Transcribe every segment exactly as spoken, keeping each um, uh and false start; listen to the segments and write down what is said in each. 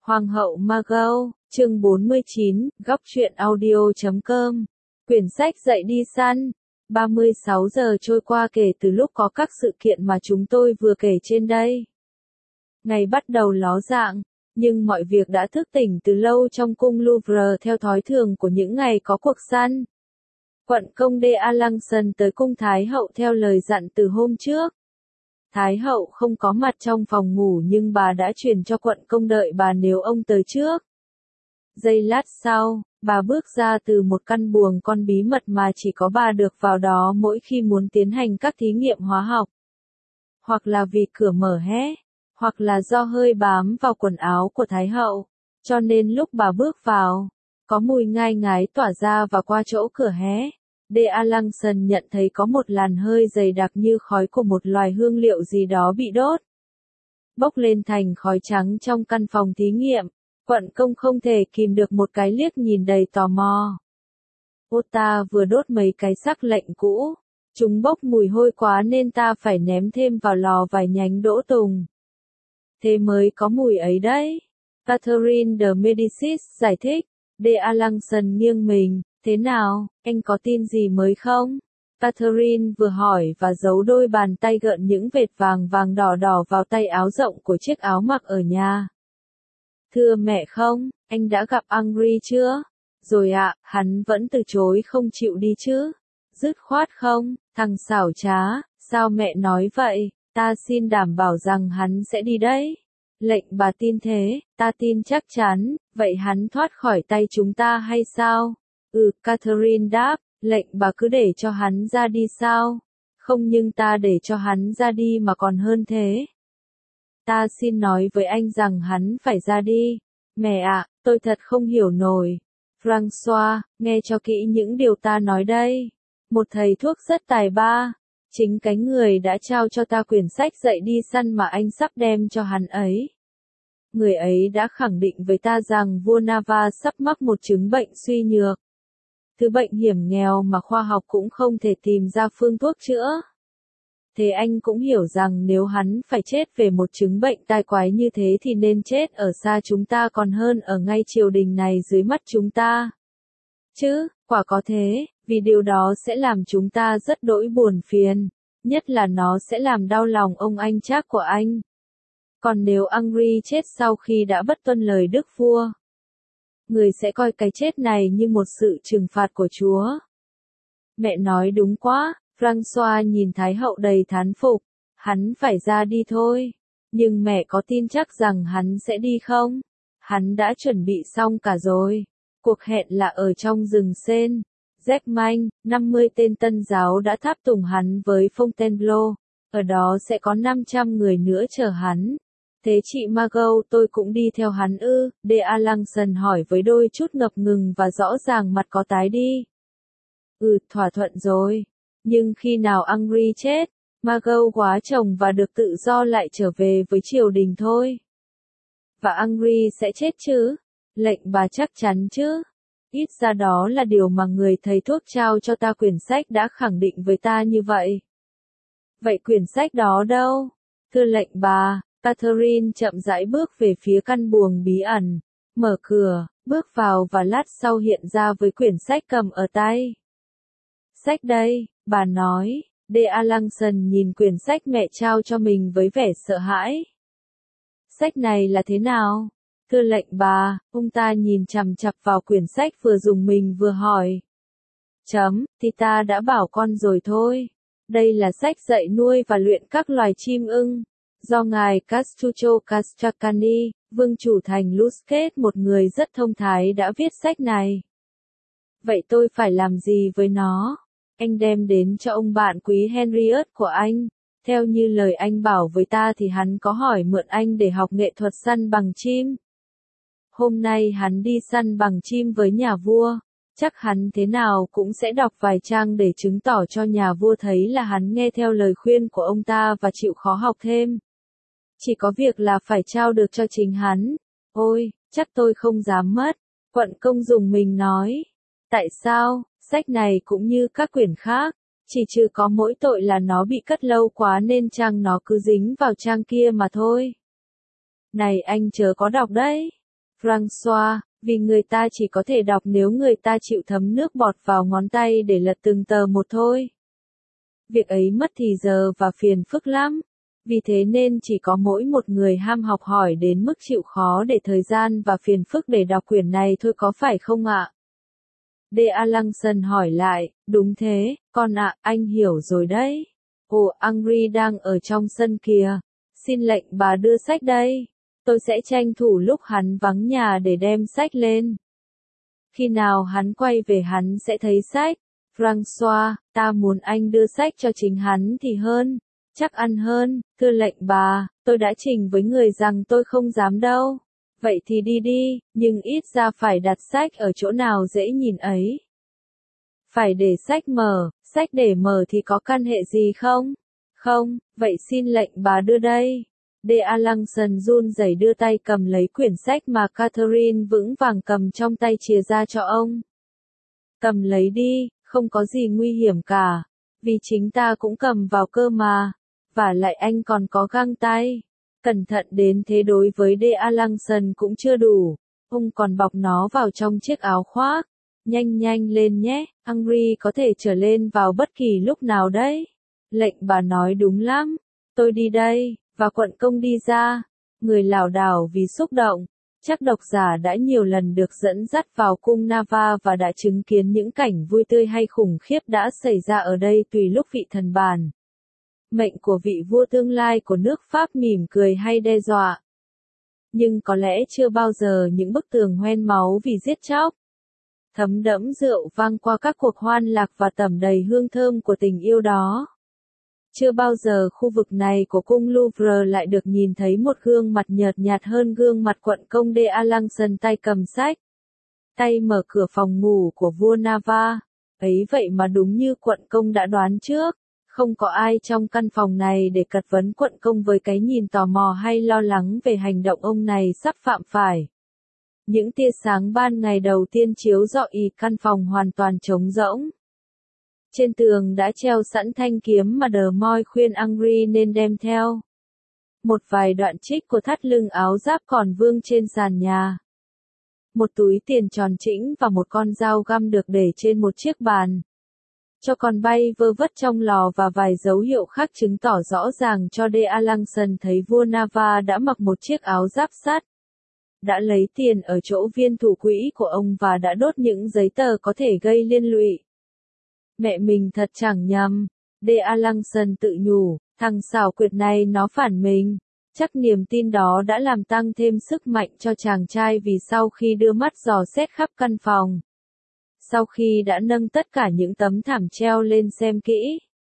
Hoàng hậu Margot, chương bốn mươi chín, góc truyện audio chấm com. Quyển sách dậy đi săn. ba mươi sáu giờ trôi qua kể từ lúc có các sự kiện mà chúng tôi vừa kể trên đây. Ngày bắt đầu ló dạng, nhưng mọi việc đã thức tỉnh từ lâu trong cung Louvre theo thói thường của những ngày có cuộc săn. Quận công de Alençon tới cung Thái hậu theo lời dặn từ hôm trước. Thái hậu không có mặt trong phòng ngủ nhưng bà đã truyền cho quận công đợi bà nếu ông tới trước. Giây lát sau, bà bước ra từ một căn buồng con bí mật mà chỉ có bà được vào đó mỗi khi muốn tiến hành các thí nghiệm hóa học. Hoặc là vì cửa mở hé, hoặc là do hơi bám vào quần áo của Thái hậu, cho nên lúc bà bước vào, có mùi ngai ngái tỏa ra và qua chỗ cửa hé. De Alençon nhận thấy có một làn hơi dày đặc như khói của một loài hương liệu gì đó bị đốt. Bốc lên thành khói trắng trong căn phòng thí nghiệm, quận công không thể kìm được một cái liếc nhìn đầy tò mò. Ô ta vừa đốt mấy cái sắc lệnh cũ, chúng bốc mùi hôi quá nên ta phải ném thêm vào lò vài nhánh đỗ tùng. Thế mới có mùi ấy đấy. Catherine de Medicis giải thích. De Alençon nghiêng mình. Thế nào, anh có tin gì mới không? Catherine vừa hỏi và giấu đôi bàn tay gợn những vệt vàng vàng đỏ đỏ vào tay áo rộng của chiếc áo mặc ở nhà. Thưa mẹ không, anh đã gặp Henri chưa? Rồi ạ, hắn vẫn từ chối không chịu đi chứ? Dứt khoát không, thằng xảo trá, sao mẹ nói vậy? Ta xin đảm bảo rằng hắn sẽ đi đấy. Lệnh bà tin thế, ta tin chắc chắn, vậy hắn thoát khỏi tay chúng ta hay sao? Ừ, Catherine đáp, lệnh bà cứ để cho hắn ra đi sao? Không nhưng ta để cho hắn ra đi mà còn hơn thế. Ta xin nói với anh rằng hắn phải ra đi. Mẹ ạ, tôi thật không hiểu nổi. François, nghe cho kỹ những điều ta nói đây. Một thầy thuốc rất tài ba. Chính cái người đã trao cho ta quyển sách dậy đi săn mà anh sắp đem cho hắn ấy. Người ấy đã khẳng định với ta rằng vua Nava sắp mắc một chứng bệnh suy nhược. Thứ bệnh hiểm nghèo mà khoa học cũng không thể tìm ra phương thuốc chữa. Thế anh cũng hiểu rằng nếu hắn phải chết về một chứng bệnh tai quái như thế thì nên chết ở xa chúng ta còn hơn ở ngay triều đình này dưới mắt chúng ta. Chứ, quả có thế, vì điều đó sẽ làm chúng ta rất đỗi buồn phiền, nhất là nó sẽ làm đau lòng ông anh Trác của anh. Còn nếu Henri chết sau khi đã bất tuân lời đức vua, người sẽ coi cái chết này như một sự trừng phạt của Chúa. Mẹ nói đúng quá, François nhìn Thái hậu đầy thán phục, hắn phải ra đi thôi. Nhưng mẹ có tin chắc rằng hắn sẽ đi không? Hắn đã chuẩn bị xong cả rồi. Cuộc hẹn là ở trong rừng Sen. Jack Manh, năm mươi tên tân giáo đã tháp tùng hắn với Fontainebleau. Ở đó sẽ có năm trăm người nữa chờ hắn. Thế chị Margot tôi cũng đi theo hắn ư? De Alençon hỏi với đôi chút ngập ngừng và rõ ràng mặt có tái đi. Ừ, thỏa thuận rồi. Nhưng khi nào Henri chết, Margot góa chồng và được tự do lại trở về với triều đình thôi. Và Henri sẽ chết chứ? Lệnh bà chắc chắn chứ? Ít ra đó là điều mà người thầy thuốc trao cho ta quyển sách đã khẳng định với ta như vậy. Vậy quyển sách đó đâu? Thưa lệnh bà, Catherine chậm rãi bước về phía căn buồng bí ẩn, mở cửa, bước vào và lát sau hiện ra với quyển sách cầm ở tay. Sách đây, bà nói. De Alençon nhìn quyển sách mẹ trao cho mình với vẻ sợ hãi. Sách này là thế nào? Thưa lệnh bà, ông ta nhìn chằm chằm vào quyển sách vừa dùng mình vừa hỏi. Chấm, thì ta đã bảo con rồi thôi. Đây là sách dạy nuôi và luyện các loài chim ưng. Do ngài Castruccio Castracani, vương chủ thành Lusquet một người rất thông thái đã viết sách này. Vậy tôi phải làm gì với nó? Anh đem đến cho ông bạn quý Henriette của anh. Theo như lời anh bảo với ta thì hắn có hỏi mượn anh để học nghệ thuật săn bằng chim. Hôm nay hắn đi săn bằng chim với nhà vua. Chắc hắn thế nào cũng sẽ đọc vài trang để chứng tỏ cho nhà vua thấy là hắn nghe theo lời khuyên của ông ta và chịu khó học thêm. Chỉ có việc là phải trao được cho chính hắn. Ôi, chắc tôi không dám mất. Quận công dùng mình nói. Tại sao? Sách này cũng như các quyển khác, chỉ trừ có mỗi tội là nó bị cất lâu quá nên trang nó cứ dính vào trang kia mà thôi. Này anh chớ có đọc đấy. François, vì người ta chỉ có thể đọc nếu người ta chịu thấm nước bọt vào ngón tay để lật từng tờ một thôi. Việc ấy mất thì giờ và phiền phức lắm. Vì thế nên chỉ có mỗi một người ham học hỏi đến mức chịu khó để thời gian và phiền phức để đọc quyển này thôi có phải không ạ? De Alanson hỏi lại, đúng thế, con ạ, anh hiểu rồi đấy. Ồ, Henry đang ở trong sân kìa. Xin lệnh bà đưa sách đây. Tôi sẽ tranh thủ lúc hắn vắng nhà để đem sách lên. Khi nào hắn quay về hắn sẽ thấy sách. François, ta muốn anh đưa sách cho chính hắn thì hơn. Chắc ăn hơn, thưa lệnh bà, tôi đã trình với người rằng tôi không dám đâu. Vậy thì đi đi, nhưng ít ra phải đặt sách ở chỗ nào dễ nhìn ấy. Phải để sách mở, sách để mở thì có căn hệ gì không? Không, vậy xin lệnh bà đưa đây. De Alanson run rẩy đưa tay cầm lấy quyển sách mà Catherine vững vàng cầm trong tay chìa ra cho ông. Cầm lấy đi, không có gì nguy hiểm cả. Vì chính ta cũng cầm vào cơ mà. Và lại anh còn có găng tay. Cẩn thận đến thế đối với De Alanson cũng chưa đủ. Ông còn bọc nó vào trong chiếc áo khoác. Nhanh nhanh lên nhé, Henry có thể trở lên vào bất kỳ lúc nào đấy. Lệnh bà nói đúng lắm. Tôi đi đây, và quận công đi ra. Người lảo đảo vì xúc động. Chắc độc giả đã nhiều lần được dẫn dắt vào cung Nava và đã chứng kiến những cảnh vui tươi hay khủng khiếp đã xảy ra ở đây tùy lúc vị thần bàn. Mệnh của vị vua tương lai của nước Pháp mỉm cười hay đe dọa. Nhưng có lẽ chưa bao giờ những bức tường hoen máu vì giết chóc. Thấm đẫm rượu vang qua các cuộc hoan lạc và tẩm đầy hương thơm của tình yêu đó. Chưa bao giờ khu vực này của cung Louvre lại được nhìn thấy một gương mặt nhợt nhạt hơn gương mặt quận công De Alanson tay cầm sách. Tay mở cửa phòng ngủ của vua Nava. Ấy vậy mà đúng như quận công đã đoán trước. Không có ai trong căn phòng này để cật vấn quận công với cái nhìn tò mò hay lo lắng về hành động ông này sắp phạm phải. Những tia sáng ban ngày đầu tiên chiếu rọi căn phòng hoàn toàn trống rỗng. Trên tường đã treo sẵn thanh kiếm mà đờ moi khuyên Henry nên đem theo. Một vài đoạn trích của thắt lưng áo giáp còn vương trên sàn nhà. Một túi tiền tròn trĩnh và một con dao găm được để trên một chiếc bàn. Cho con bay vơ vất trong lò và vài dấu hiệu khác chứng tỏ rõ ràng cho De Alanson thấy vua Nava đã mặc một chiếc áo giáp sắt. Đã lấy tiền ở chỗ viên thủ quỹ của ông và đã đốt những giấy tờ có thể gây liên lụy. Mẹ mình thật chẳng nhầm. De Alanson tự nhủ, thằng xảo quyệt này nó phản mình. Chắc niềm tin đó đã làm tăng thêm sức mạnh cho chàng trai vì sau khi đưa mắt dò xét khắp căn phòng. Sau khi đã nâng tất cả những tấm thảm treo lên xem kỹ.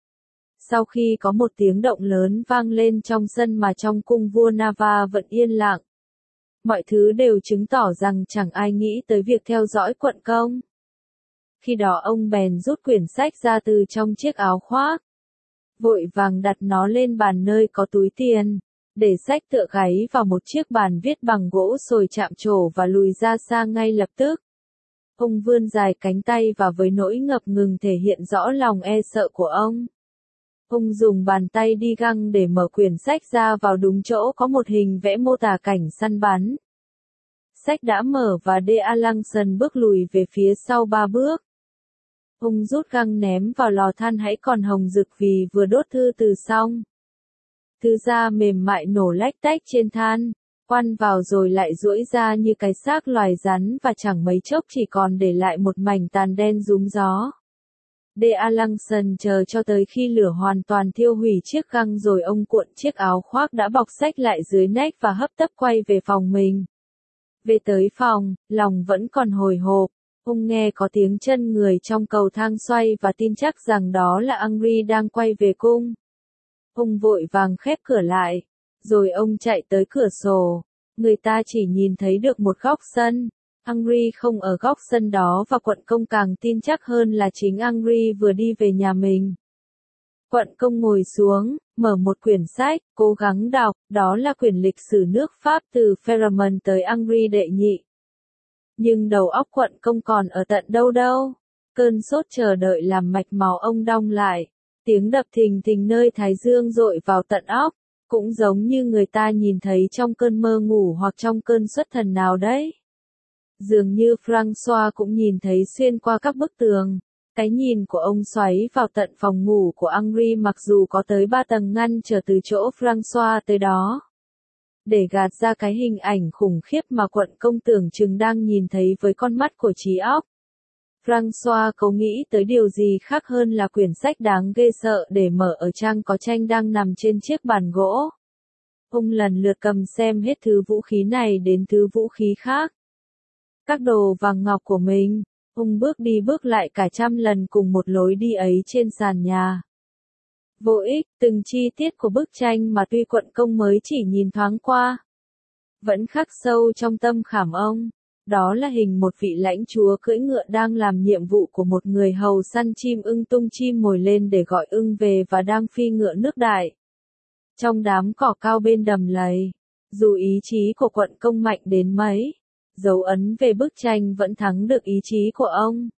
Sau khi có một tiếng động lớn vang lên trong sân mà trong cung vua Nava vẫn yên lặng. Mọi thứ đều chứng tỏ rằng chẳng ai nghĩ tới việc theo dõi quận công. Khi đó ông bèn rút quyển sách ra từ trong chiếc áo khoác. Vội vàng đặt nó lên bàn nơi có túi tiền. Để sách tựa gáy vào một chiếc bàn viết bằng gỗ sồi chạm trổ và lùi ra xa ngay lập tức. Ông vươn dài cánh tay và với nỗi ngập ngừng thể hiện rõ lòng e sợ của ông. Ông dùng bàn tay đi găng để mở quyển sách ra vào đúng chỗ có một hình vẽ mô tả cảnh săn bắn. Sách đã mở và De Alanson bước lùi về phía sau ba bước. Ông rút găng ném vào lò than hãy còn hồng rực vì vừa đốt thư từ xong. Thư da mềm mại nổ lách tách trên than, quăn vào rồi lại duỗi ra như cái xác loài rắn và chẳng mấy chốc chỉ còn để lại một mảnh tàn đen rúm gió. De Alanson chờ cho tới khi lửa hoàn toàn thiêu hủy chiếc găng rồi ông cuộn chiếc áo khoác đã bọc sách lại dưới nách và hấp tấp quay về phòng mình. Về tới phòng, lòng vẫn còn hồi hộp. Ông nghe có tiếng chân người trong cầu thang xoay và tin chắc rằng đó là Henry đang quay về cung. Ông vội vàng khép cửa lại. Rồi ông chạy tới cửa sổ. Người ta chỉ nhìn thấy được một góc sân. Henry không ở góc sân đó và quận công càng tin chắc hơn là chính Henry vừa đi về nhà mình. Quận công ngồi xuống, mở một quyển sách, cố gắng đọc, đó là quyển lịch sử nước Pháp từ Pharamond tới Henry đệ nhị. Nhưng đầu óc quận công còn ở tận đâu đâu. Cơn sốt chờ đợi làm mạch máu ông đong lại. Tiếng đập thình thình nơi thái dương dội vào tận óc. Cũng giống như người ta nhìn thấy trong cơn mơ ngủ hoặc trong cơn xuất thần nào đấy. Dường như Francois cũng nhìn thấy xuyên qua các bức tường. Cái nhìn của ông xoáy vào tận phòng ngủ của Henri mặc dù có tới ba tầng ngăn trở từ chỗ Francois tới đó. Để gạt ra cái hình ảnh khủng khiếp mà quận công tưởng chừng đang nhìn thấy với con mắt của trí óc. Francois có nghĩ tới điều gì khác hơn là quyển sách đáng ghê sợ để mở ở trang có tranh đang nằm trên chiếc bàn gỗ. Ông lần lượt cầm xem hết thứ vũ khí này đến thứ vũ khí khác. Các đồ vàng ngọc của mình, ông bước đi bước lại cả trăm lần cùng một lối đi ấy trên sàn nhà. Vô ích, từng chi tiết của bức tranh mà tuy quận công mới chỉ nhìn thoáng qua, vẫn khắc sâu trong tâm khảm ông. Đó là hình một vị lãnh chúa cưỡi ngựa đang làm nhiệm vụ của một người hầu săn chim ưng tung chim mồi lên để gọi ưng về và đang phi ngựa nước đại. Trong đám cỏ cao bên đầm lầy, dù ý chí của quận công mạnh đến mấy, dấu ấn về bức tranh vẫn thắng được ý chí của ông.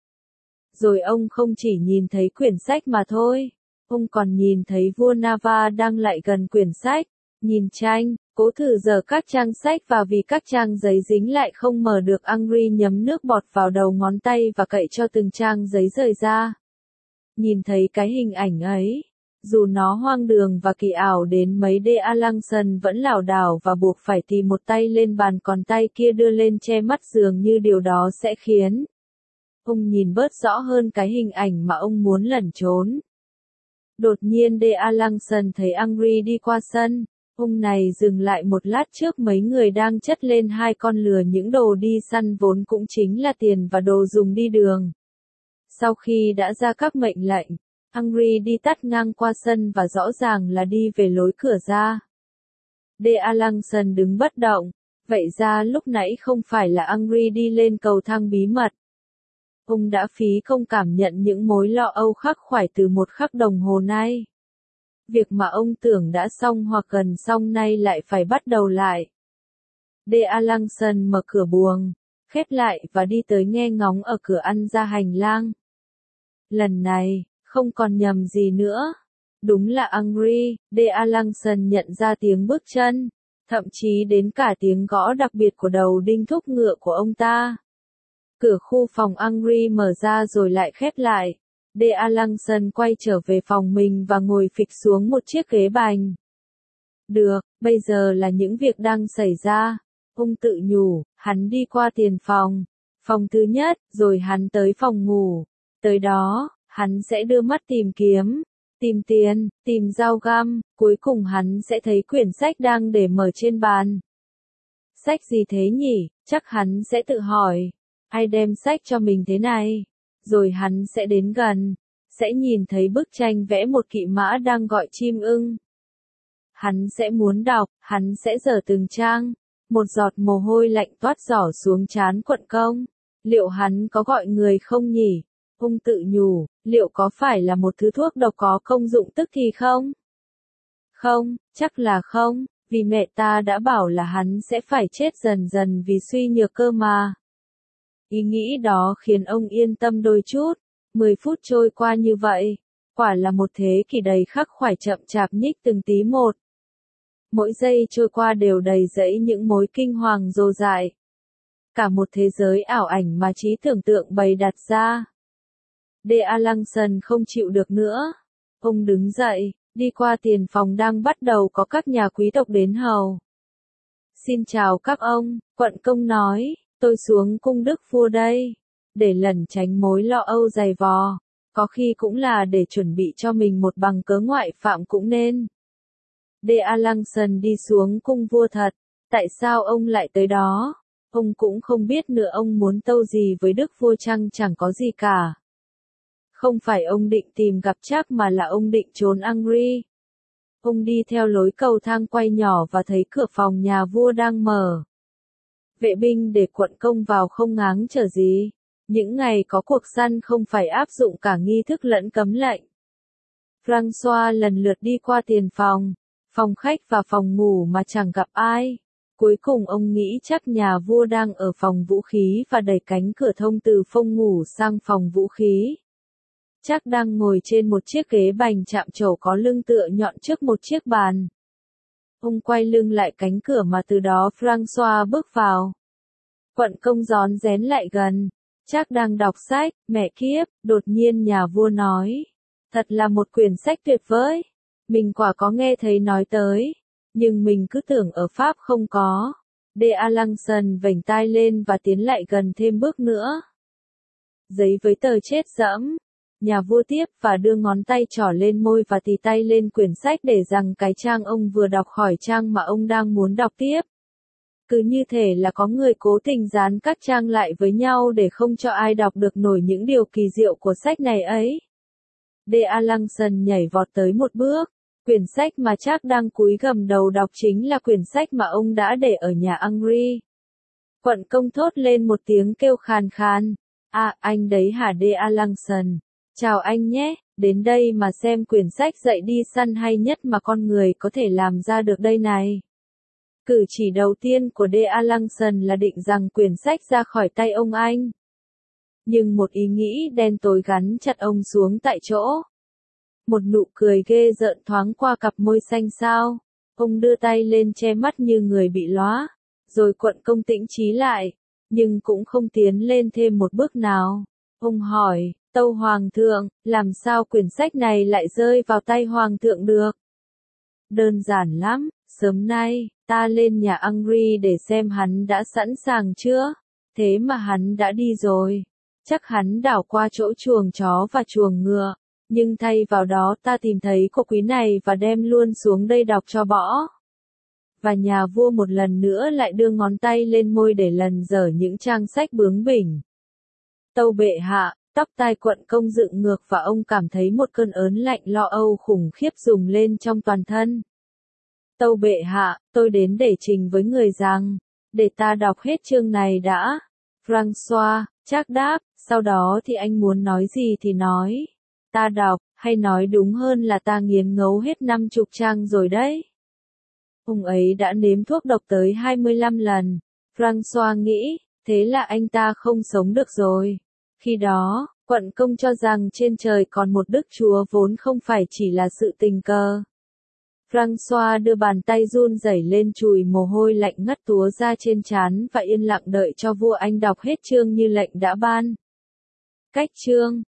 Rồi ông không chỉ nhìn thấy quyển sách mà thôi, ông còn nhìn thấy vua Nava đang lại gần quyển sách, nhìn tranh, cố thử dở các trang sách và vì các trang giấy dính lại không mở được Henri nhấm nước bọt vào đầu ngón tay và cậy cho từng trang giấy rời ra. Nhìn thấy cái hình ảnh ấy, dù nó hoang đường và kỳ ảo đến mấy de Alençon vẫn lảo đảo và buộc phải tìm một tay lên bàn còn tay kia đưa lên che mắt dường như điều đó sẽ khiến ông nhìn bớt rõ hơn cái hình ảnh mà ông muốn lẩn trốn. Đột nhiên de Alençon thấy Henri đi qua sân. Ông này dừng lại một lát trước mấy người đang chất lên hai con lừa những đồ đi săn vốn cũng chính là tiền và đồ dùng đi đường. Sau khi đã ra các mệnh lệnh, Henri đi tắt ngang qua sân và rõ ràng là đi về lối cửa ra. De Alençon đứng bất động, vậy ra lúc nãy không phải là Henri đi lên cầu thang bí mật. Ông đã phí công cảm nhận những mối lo âu khắc khoải từ một khắc đồng hồ nay. Việc mà ông tưởng đã xong hoặc gần xong nay lại phải bắt đầu lại. De Alençon mở cửa buồng, khép lại và đi tới nghe ngóng ở cửa ăn ra hành lang. Lần này, không còn nhầm gì nữa. Đúng là Henri, de Alençon nhận ra tiếng bước chân, thậm chí đến cả tiếng gõ đặc biệt của đầu đinh thúc ngựa của ông ta. Cửa khu phòng Henri mở ra rồi lại khép lại. De Alençon quay trở về phòng mình và ngồi phịch xuống một chiếc ghế bành. Được, bây giờ là những việc đang xảy ra. Ông tự nhủ, hắn đi qua tiền phòng, phòng thứ nhất, rồi hắn tới phòng ngủ. Tới đó, hắn sẽ đưa mắt tìm kiếm, tìm tiền, tìm dao găm, cuối cùng hắn sẽ thấy quyển sách đang để mở trên bàn. Sách gì thế nhỉ? Chắc hắn sẽ tự hỏi. Ai đem sách cho mình thế này? Rồi hắn sẽ đến gần, sẽ nhìn thấy bức tranh vẽ một kỵ mã đang gọi chim ưng. Hắn sẽ muốn đọc, hắn sẽ dở từng trang. Một giọt mồ hôi lạnh toát rỏ xuống trán quận công. Liệu hắn có gọi người không nhỉ? Ông tự nhủ, liệu có phải là một thứ thuốc độc có công dụng tức thì không? Không, chắc là không, vì mẹ ta đã bảo là hắn sẽ phải chết dần dần vì suy nhược cơ mà. Ý nghĩ đó khiến ông yên tâm đôi chút. Mười phút trôi qua như vậy, quả là một thế kỷ đầy khắc khoải chậm chạp nhích từng tí một. Mỗi giây trôi qua đều đầy rẫy những mối kinh hoàng dồ dại. Cả một thế giới ảo ảnh mà trí tưởng tượng bày đặt ra. De Alençon không chịu được nữa. Ông đứng dậy, đi qua tiền phòng đang bắt đầu có các nhà quý tộc đến hầu. Xin chào các ông, quận công nói, tôi xuống cung đức vua đây. Để lẩn tránh mối lo âu dày vò, có khi cũng là để chuẩn bị cho mình một bằng cớ ngoại phạm cũng nên. De Alençon đi xuống cung vua thật, tại sao ông lại tới đó? Ông cũng không biết nữa ông muốn tâu gì với đức vua chăng chẳng có gì cả. Không phải ông định tìm gặp chắc mà là ông định trốn Henri. Ông đi theo lối cầu thang quay nhỏ và thấy cửa phòng nhà vua đang mở. Vệ binh để quận công vào không ngáng trở gì. Những ngày có cuộc săn không phải áp dụng cả nghi thức lẫn cấm lệnh. Francois lần lượt đi qua tiền phòng, phòng khách và phòng ngủ mà chẳng gặp ai. Cuối cùng ông nghĩ chắc nhà vua đang ở phòng vũ khí và đẩy cánh cửa thông từ phòng ngủ sang phòng vũ khí. Chắc đang ngồi trên một chiếc ghế bành chạm trổ có lưng tựa nhọn trước một chiếc bàn. Ông quay lưng lại cánh cửa mà từ đó François bước vào. Quận công rón rén lại gần. Chắc đang đọc sách, mẹ kiếp, đột nhiên nhà vua nói. Thật là một quyển sách tuyệt vời. Mình quả có nghe thấy nói tới. Nhưng mình cứ tưởng ở Pháp không có. De Alençon vểnh tai lên và tiến lại gần thêm bước nữa. Giấy với tờ chết dẫm. Nhà vua tiếp và đưa ngón tay trỏ lên môi và tì tay lên quyển sách để rằng cái trang ông vừa đọc khỏi trang mà ông đang muốn đọc tiếp. Cứ như thể là có người cố tình dán các trang lại với nhau để không cho ai đọc được nổi những điều kỳ diệu của sách này ấy. De Alençon nhảy vọt tới một bước. Quyển sách mà Trác đang cúi gằm đầu đọc chính là quyển sách mà ông đã để ở nhà Henri. Quận công thốt lên một tiếng kêu khàn khàn. À, anh đấy hả De Alençon? Chào anh nhé, đến đây mà xem quyển sách dạy đi săn hay nhất mà con người có thể làm ra được đây này. Cử chỉ đầu tiên của De Alençon là định giằng quyển sách ra khỏi tay ông anh. Nhưng một ý nghĩ đen tối gắn chặt ông xuống tại chỗ. Một nụ cười ghê rợn thoáng qua cặp môi xanh xao. Ông đưa tay lên che mắt như người bị lóa. Rồi quận công tĩnh trí lại. Nhưng cũng không tiến lên thêm một bước nào. Ông hỏi, tâu hoàng thượng, làm sao quyển sách này lại rơi vào tay hoàng thượng được? Đơn giản lắm, sớm nay, ta lên nhà Henri để xem hắn đã sẵn sàng chưa? Thế mà hắn đã đi rồi. Chắc hắn đảo qua chỗ chuồng chó và chuồng ngựa. Nhưng thay vào đó ta tìm thấy cô quý này và đem luôn xuống đây đọc cho bỏ. Và nhà vua một lần nữa lại đưa ngón tay lên môi để lần dở những trang sách bướng bỉnh. Tâu bệ hạ, tóc tai quận công dựng ngược và ông cảm thấy một cơn ớn lạnh lo âu khủng khiếp rùng lên trong toàn thân. Tâu bệ hạ, tôi đến để trình với người rằng, để ta đọc hết chương này đã. François, Trác đáp, sau đó thì anh muốn nói gì thì nói. Ta đọc, hay nói đúng hơn là ta nghiến ngấu hết năm chục trang rồi đấy. Ông ấy đã nếm thuốc độc tới hai mươi lăm lần. François nghĩ, thế là anh ta không sống được rồi. Khi đó, quận công cho rằng trên trời còn một đức chúa vốn không phải chỉ là sự tình cờ. François đưa bàn tay run rẩy lên chùi mồ hôi lạnh ngắt túa ra trên trán và yên lặng đợi cho vua Anh đọc hết chương như lệnh đã ban. Cách chương